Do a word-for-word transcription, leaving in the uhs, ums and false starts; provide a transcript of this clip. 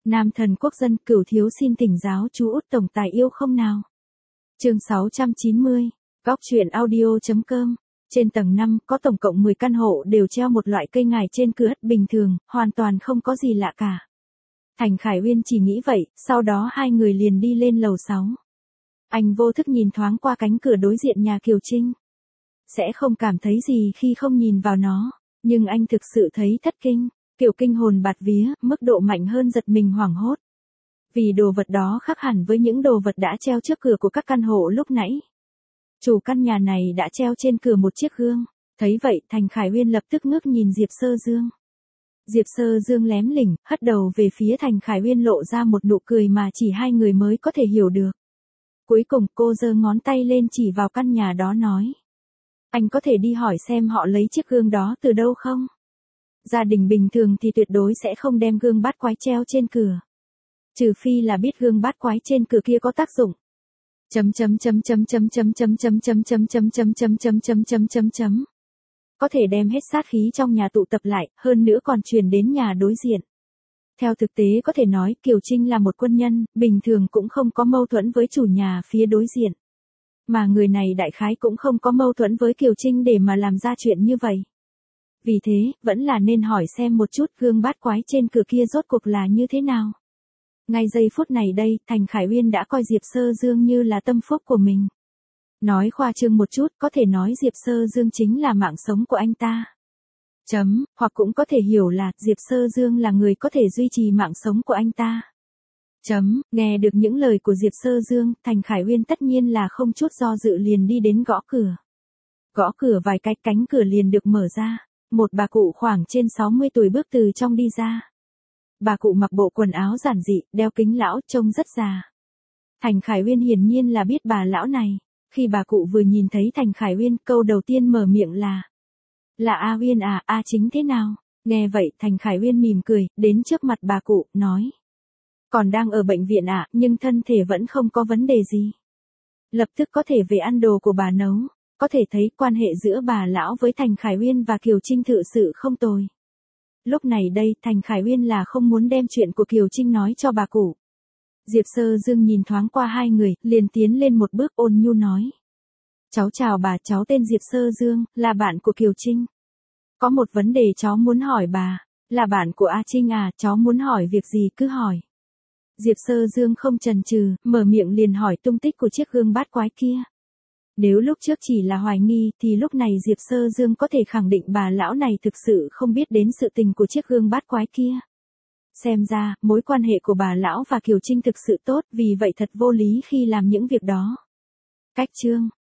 Nam thần quốc dân, Cửu thiếu xin thỉnh giáo chú út tổng tài yêu không nào. Chương sáu trăm chín mươi, góc truyện audio chấm com. Trên tầng năm có tổng cộng mười căn hộ đều treo một loại cây ngải trên cửa, bình thường, hoàn toàn không có gì lạ cả. Thành Khải Uyên chỉ nghĩ vậy, sau đó hai người liền đi lên lầu sáu. Anh vô thức nhìn thoáng qua cánh cửa đối diện nhà Kiều Trinh. Sẽ không cảm thấy gì khi không nhìn vào nó, nhưng anh thực sự thấy thất kinh, kiểu kinh hồn bạt vía, mức độ mạnh hơn giật mình hoảng hốt. Vì đồ vật đó khác hẳn với những đồ vật đã treo trước cửa của các căn hộ lúc nãy. Chủ căn nhà này đã treo trên cửa một chiếc gương, thấy vậy Thành Khải Uyên lập tức ngước nhìn Diệp Sơ Dương. Diệp Sơ Dương lém lỉnh, hất đầu về phía Thành Khải Uyên lộ ra một nụ cười mà chỉ hai người mới có thể hiểu được. Cuối cùng cô giơ ngón tay lên chỉ vào căn nhà đó nói. Anh có thể đi hỏi xem họ lấy chiếc gương đó từ đâu không? Gia đình bình thường thì tuyệt đối sẽ không đem gương bát quái treo trên cửa. Trừ phi là biết gương bát quái trên cửa kia có tác dụng. Chấm chấm chấm chấm chấm chấm chấm chấm chấm chấm chấm chấm chấm chấm chấm chấm chấm chấm. Có thể đem hết sát khí trong nhà tụ tập lại, hơn nữa còn truyền đến nhà đối diện. Theo thực tế có thể nói Kiều Trinh là một quân nhân, bình thường cũng không có mâu thuẫn với chủ nhà phía đối diện. Mà người này đại khái cũng không có mâu thuẫn với Kiều Trinh để mà làm ra chuyện như vậy. Vì thế, vẫn là nên hỏi xem một chút gương bát quái trên cửa kia rốt cuộc là như thế nào. Ngay giây phút này đây, Thành Khải Uyên đã coi Diệp Sơ Dương như là tâm phúc của mình. Nói khoa trương một chút, có thể nói Diệp Sơ Dương chính là mạng sống của anh ta. Chấm, hoặc cũng có thể hiểu là Diệp Sơ Dương là người có thể duy trì mạng sống của anh ta. Chấm, nghe được những lời của Diệp Sơ Dương, Thành Khải Uyên tất nhiên là không chút do dự liền đi đến gõ cửa. Gõ cửa vài cái, cánh cửa liền được mở ra. Một bà cụ khoảng trên sáu mươi tuổi bước từ trong đi ra. Bà cụ mặc bộ quần áo giản dị, đeo kính lão, trông rất già. Thành Khải Uyên hiển nhiên là biết bà lão này. Khi bà cụ vừa nhìn thấy Thành Khải Uyên, câu đầu tiên mở miệng là: Là A Uyên à, A Chính thế nào? Nghe vậy, Thành Khải Uyên mỉm cười, đến trước mặt bà cụ, nói. Còn đang ở bệnh viện ạ, à, nhưng thân thể vẫn không có vấn đề gì. Lập tức có thể về ăn đồ của bà nấu. Có thể thấy quan hệ giữa bà lão với Thành Khải Uyên và Kiều Trinh thực sự không tồi. Lúc này đây, Thành Khải Uyên là không muốn đem chuyện của Kiều Trinh nói cho bà cụ. Diệp Sơ Dương nhìn thoáng qua hai người, liền tiến lên một bước ôn nhu nói. Cháu chào bà, cháu tên Diệp Sơ Dương, là bạn của Kiều Trinh. Có một vấn đề cháu muốn hỏi bà, là bạn của A Trinh à, cháu muốn hỏi việc gì cứ hỏi. Diệp Sơ Dương không chần chừ, mở miệng liền hỏi tung tích của chiếc gương bát quái kia. Nếu lúc trước chỉ là hoài nghi thì lúc này Diệp Sơ Dương có thể khẳng định bà lão này thực sự không biết đến sự tình của chiếc gương bát quái kia. Xem ra, mối quan hệ của bà lão và Kiều Trinh thực sự tốt, vì vậy thật vô lý khi làm những việc đó. Cách chương